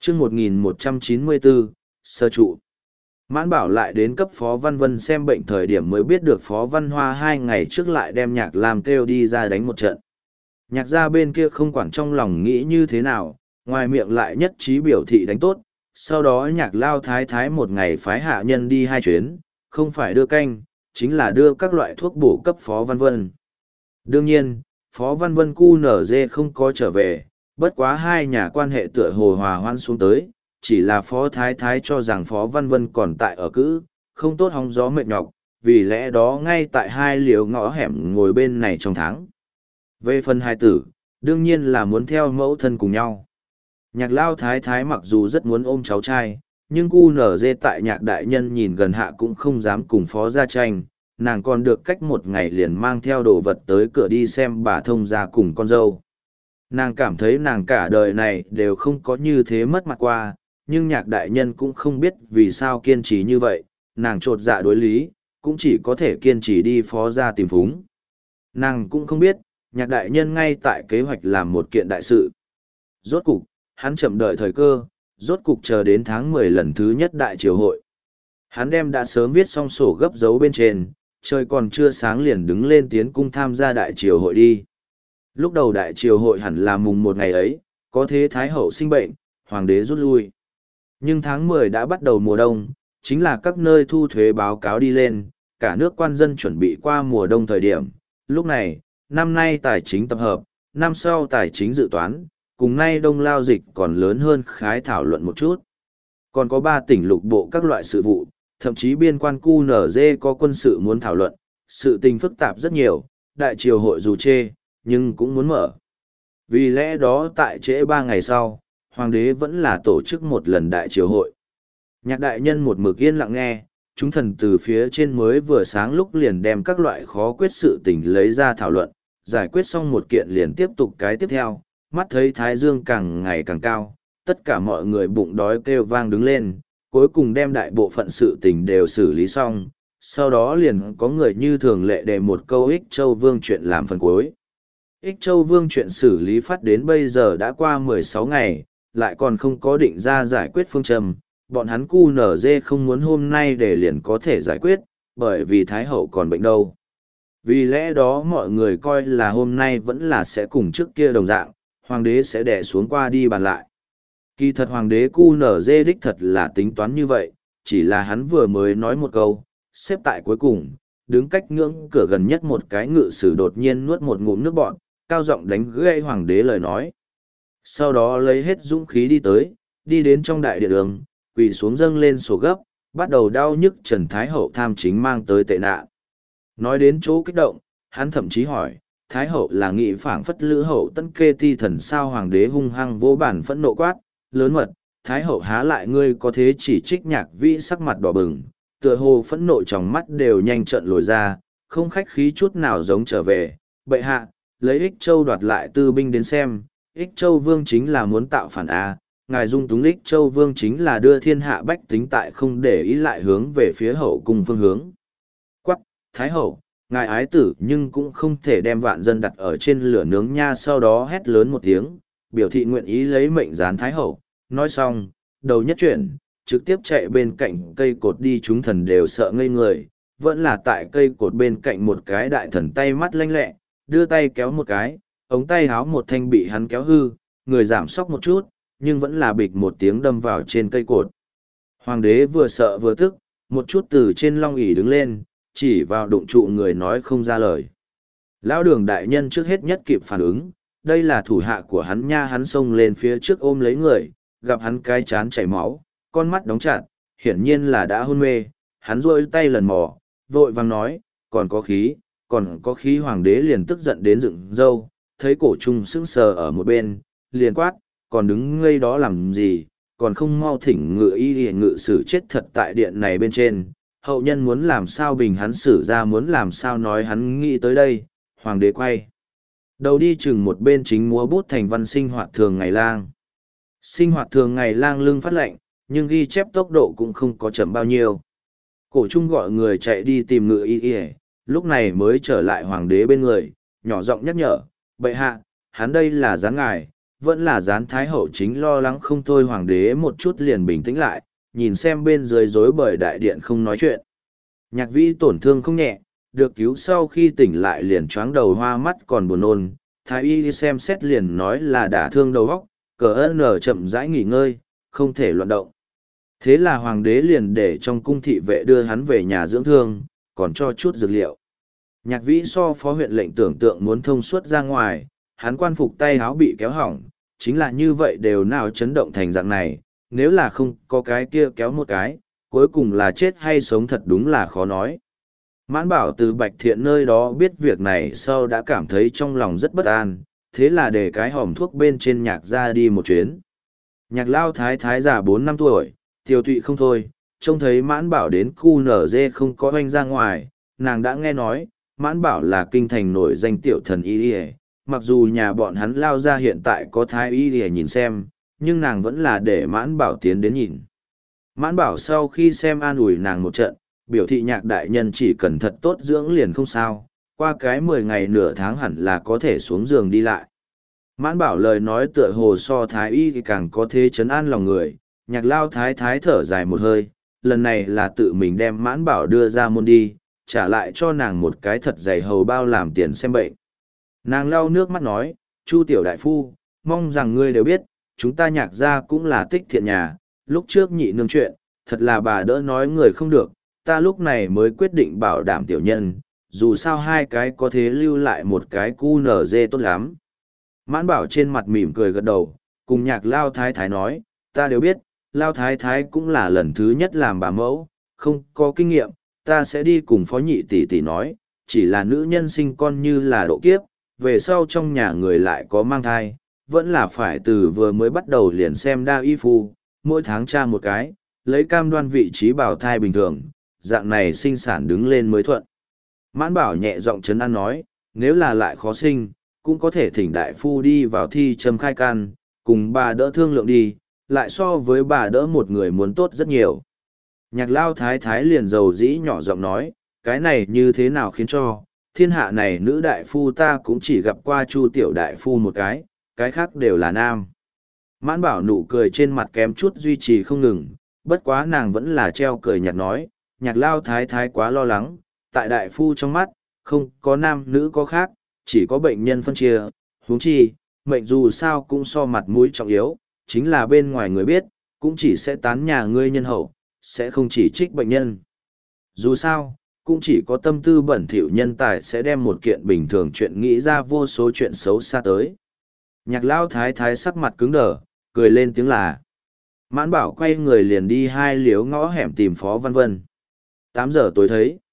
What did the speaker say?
chương 1194, sơ trụ. Mãn Bảo lại đến cấp Phó Văn Vân xem bệnh thời điểm mới biết được Phó Văn Hoa 2 ngày trước lại đem Nhạc Lam kêu đi ra đánh một trận. Nhạc gia bên kia không quản trong lòng nghĩ như thế nào, ngoài miệng lại nhất trí biểu thị đánh tốt. Sau đó Nhạc Lao Thái Thái một ngày phái hạ nhân đi 2 chuyến, không phải đưa canh, chính là đưa các loại thuốc bổ cấp Phó Văn Vân. Đương nhiên, Phó Văn Vân QNZ không có trở về, bất quá hai nhà quan hệ tựa hồ hòa hoan xuống tới, chỉ là Phó Thái Thái cho rằng Phó Văn Vân còn tại ở cữ, không tốt hóng gió mệt nhọc, vì lẽ đó ngay tại hai liều ngõ hẻm ngồi bên này trong tháng. Về phần hai tử, đương nhiên là muốn theo mẫu thân cùng nhau. Nhạc Lao Thái Thái mặc dù rất muốn ôm cháu trai, nhưng QNZ tại Nhạc Đại Nhân nhìn gần hạ cũng không dám cùng Phó gia tranh, nàng còn được cách một ngày liền mang theo đồ vật tới cửa đi xem bà thông gia cùng con dâu. Nàng cảm thấy nàng cả đời này đều không có như thế mất mặt qua, nhưng Nhạc Đại Nhân cũng không biết vì sao kiên trì như vậy, nàng chột dạ đối lý, cũng chỉ có thể kiên trì đi Phó gia tìm Phúng. Nàng cũng không biết, Nhạc Đại Nhân ngay tại kế hoạch làm một kiện đại sự. Rốt cục, hắn chậm đợi thời cơ, rốt cục chờ đến tháng 10 lần thứ nhất đại triều hội. Hắn đem đã sớm viết xong sổ gấp dấu bên trên, trời còn chưa sáng liền đứng lên tiến cung tham gia đại triều hội đi. Lúc đầu đại triều hội hẳn là mùng 1 ngày ấy, có thế Thái Hậu sinh bệnh, Hoàng đế rút lui. Nhưng tháng 10 đã bắt đầu mùa đông, chính là các nơi thu thuế báo cáo đi lên, cả nước quan dân chuẩn bị qua mùa đông thời điểm. Lúc này, năm nay tài chính tập hợp, năm sau tài chính dự toán, cùng nay đông lao dịch còn lớn hơn khái thảo luận một chút. Còn có 3 tỉnh lục bộ các loại sự vụ, thậm chí biên quan QNZ có quân sự muốn thảo luận, sự tình phức tạp rất nhiều, đại triều hội dù chê, nhưng cũng muốn mở. Vì lẽ đó tại trễ 3 ngày sau, Hoàng đế vẫn là tổ chức một lần đại triều hội. Nhạc Đại Nhân một mực yên lặng nghe, chúng thần từ phía trên mới vừa sáng lúc liền đem các loại khó quyết sự tình lấy ra thảo luận, giải quyết xong một kiện liền tiếp tục cái tiếp theo, mắt thấy thái dương càng ngày càng cao, tất cả mọi người bụng đói kêu vang đứng lên, cuối cùng đem đại bộ phận sự tình đều xử lý xong, sau đó liền có người như thường lệ đề một câu Ích Châu Vương chuyện làm phần cuối. Ích Châu Vương chuyện xử lý phát đến bây giờ đã qua 16 ngày, lại còn không có định ra giải quyết phương châm, bọn hắn QNZ không muốn hôm nay để liền có thể giải quyết, bởi vì Thái Hậu còn bệnh đâu. Vì lẽ đó mọi người coi là hôm nay vẫn là sẽ cùng trước kia đồng dạng, Hoàng đế sẽ đè xuống qua đi bàn lại. Kỳ thật Hoàng đế QNZ đích thật là tính toán như vậy, chỉ là hắn vừa mới nói một câu, xếp tại cuối cùng, đứng cách ngưỡng cửa gần nhất một cái ngự sử đột nhiên nuốt một ngụm nước bọt, cao giọng đánh gây Hoàng đế lời nói. Sau đó lấy hết dũng khí đi tới, đi đến trong đại điện đường, quỳ xuống dâng lên sổ gấp, bắt đầu đau nhức Trần Thái Hậu tham chính mang tới tệ nạn. Nói đến chỗ kích động, hắn thậm chí hỏi, Thái Hậu là nghị phảng phất lữ hậu tấn kê ti thần sao? Hoàng đế hung hăng vỗ bản phẫn nộ quát, lớn mật, Thái Hậu há lại ngươi có thế chỉ trích Nhạc Vĩ sắc mặt đỏ bừng, tựa hồ phẫn nộ trong mắt đều nhanh trợn lồi ra, không khách khí chút nào giống trở về, bệ hạ, lấy Ích Châu đoạt lại tư binh đến xem, Ích Châu Vương chính là muốn tạo phản A, ngài dung túng Ích Châu Vương chính là đưa thiên hạ bách tính tại không để ý lại hướng về phía hậu cung phương hướng. Quắc, Thái Hậu, ngài ái tử nhưng cũng không thể đem vạn dân đặt ở trên lửa nướng nha. Sau đó hét lớn một tiếng, biểu thị nguyện ý lấy mệnh gián Thái Hậu. Nói xong, đầu nhất chuyển, trực tiếp chạy bên cạnh cây cột đi. Chúng thần đều sợ ngây người, vẫn là tại cây cột bên cạnh một cái đại thần tay mắt lanh lẹ, đưa tay kéo một cái, ống tay háo một thanh bị hắn kéo hư, người giảm sóc một chút, nhưng vẫn là bịch một tiếng đâm vào trên cây cột. Hoàng đế vừa sợ vừa tức, một chút từ trên long ỷ đứng lên, chỉ vào đụng trụ người nói không ra lời. Lão Đường đại nhân trước hết nhất kịp phản ứng, đây là thủ hạ của hắn nha. Hắn xông lên phía trước ôm lấy người, gặp hắn cái chán chảy máu, con mắt đóng chặt, hiển nhiên là đã hôn mê. Hắn rôi tay lần mò, vội vàng nói, còn có khí. Hoàng đế liền tức giận đến dựng râu, thấy cổ trung sững sờ ở một bên, liền quát, còn đứng ngây đó làm gì, còn không mau thỉnh ngự y ngự sử chết thật tại điện này bên trên. Hậu nhân muốn làm sao bình hắn xử ra, muốn làm sao nói hắn nghĩ tới đây. Hoàng đế quay đầu đi chừng một bên chính múa bút thành văn sinh hoạt thường ngày lang. Sinh hoạt thường ngày lang lưng phát lệnh, nhưng ghi chép tốc độ cũng không có chậm bao nhiêu. Cổ trung gọi người chạy đi tìm ngự y, lúc này mới trở lại hoàng đế bên người, nhỏ giọng nhắc nhở, bệ hạ, hắn đây là gián ngài, vẫn là gián thái hậu chính lo lắng không thôi. Hoàng đế một chút liền bình tĩnh lại, nhìn xem bên dưới rối bời đại điện không nói chuyện. Nhạc vĩ tổn thương không nhẹ, được cứu sau khi tỉnh lại liền choáng đầu hoa mắt còn buồn nôn. Thái y xem xét liền nói là đả thương đầu óc, cờ ơn nở chậm rãi nghỉ ngơi, không thể loạn động. Thế là hoàng đế liền để trong cung thị vệ đưa hắn về nhà dưỡng thương, còn cho chút dược liệu. Nhạc vĩ so phó huyện lệnh tưởng tượng muốn thông suốt ra ngoài, hắn quan phục tay áo bị kéo hỏng, chính là như vậy đều nào chấn động thành dạng này, nếu là không có cái kia kéo một cái, cuối cùng là chết hay sống thật đúng là khó nói. Mãn Bảo từ Bạch Thiện nơi đó biết việc này sau đã cảm thấy trong lòng rất bất an, thế là để cái hòm thuốc bên trên nhạc ra đi một chuyến. Nhạc lao thái thái già 4-5 tuổi, tiêu tụy không thôi, trông thấy Mãn Bảo đến khu nở dê không có oanh ra ngoài, nàng đã nghe nói, Mãn Bảo là kinh thành nổi danh tiểu thần y y, mặc dù nhà bọn hắn lao ra hiện tại có thái y y nhìn xem, nhưng nàng vẫn là để Mãn Bảo tiến đến nhìn. Mãn Bảo sau khi xem an ủi nàng một trận, biểu thị nhạc đại nhân chỉ cần thật tốt dưỡng liền không sao, qua cái 10 ngày nửa tháng hẳn là có thể xuống giường đi lại. Mãn Bảo lời nói tựa hồ so thái y thì càng có thế chấn an lòng người, nhạc lao thái thái thở dài một hơi, lần này là tự mình đem Mãn Bảo đưa ra môn đi, trả lại cho nàng một cái thật dày hầu bao làm tiền xem bệnh. Nàng lau nước mắt nói, Chu tiểu đại phu, mong rằng ngươi đều biết, chúng ta nhạc gia cũng là tích thiện nhà, lúc trước nhị nương chuyện, thật là bà đỡ nói người không được, ta lúc này mới quyết định bảo đảm tiểu nhân, dù sao hai cái có thế lưu lại một cái cu nở dê tốt lắm. Mãn Bảo trên mặt mỉm cười gật đầu, cùng nhạc lao thái thái nói, ta đều biết, lao thái thái cũng là lần thứ nhất làm bà mẫu, không có kinh nghiệm, ta sẽ đi cùng phó nhị tỷ tỷ nói, chỉ là nữ nhân sinh con như là độ kiếp, về sau trong nhà người lại có mang thai, vẫn là phải từ vừa mới bắt đầu liền xem đa y phu, mỗi tháng tra một cái, lấy cam đoan vị trí bào thai bình thường, dạng này sinh sản đứng lên mới thuận. Mãn Bảo nhẹ giọng trấn an nói, nếu là lại khó sinh, cũng có thể thỉnh đại phu đi vào thi châm khai can, cùng bà đỡ thương lượng đi, lại so với bà đỡ một người muốn tốt rất nhiều. Nhạc lao thái thái liền dầu dĩ nhỏ giọng nói, cái này như thế nào khiến cho, thiên hạ này nữ đại phu ta cũng chỉ gặp qua Chu tiểu đại phu một cái khác đều là nam. Mãn Bảo nụ cười trên mặt kém chút duy trì không ngừng, bất quá nàng vẫn là treo cười nhạt nói, nhạc lao thái thái quá lo lắng, tại đại phu trong mắt, không có nam nữ có khác, chỉ có bệnh nhân phân chia, huống chi, mệnh dù sao cũng so mặt mũi trọng yếu, chính là bên ngoài người biết, cũng chỉ sẽ tán nhà ngươi nhân hậu, sẽ không chỉ trích bệnh nhân. Dù sao, cũng chỉ có tâm tư bẩn thỉu nhân tài sẽ đem một kiện bình thường chuyện nghĩ ra vô số chuyện xấu xa tới. Nhạc lao thái thái sắc mặt cứng đờ, cười lên tiếng là. Mãn Bảo quay người liền đi 2 liếu ngõ hẻm tìm Phó Văn Vân. 8 giờ tối thấy.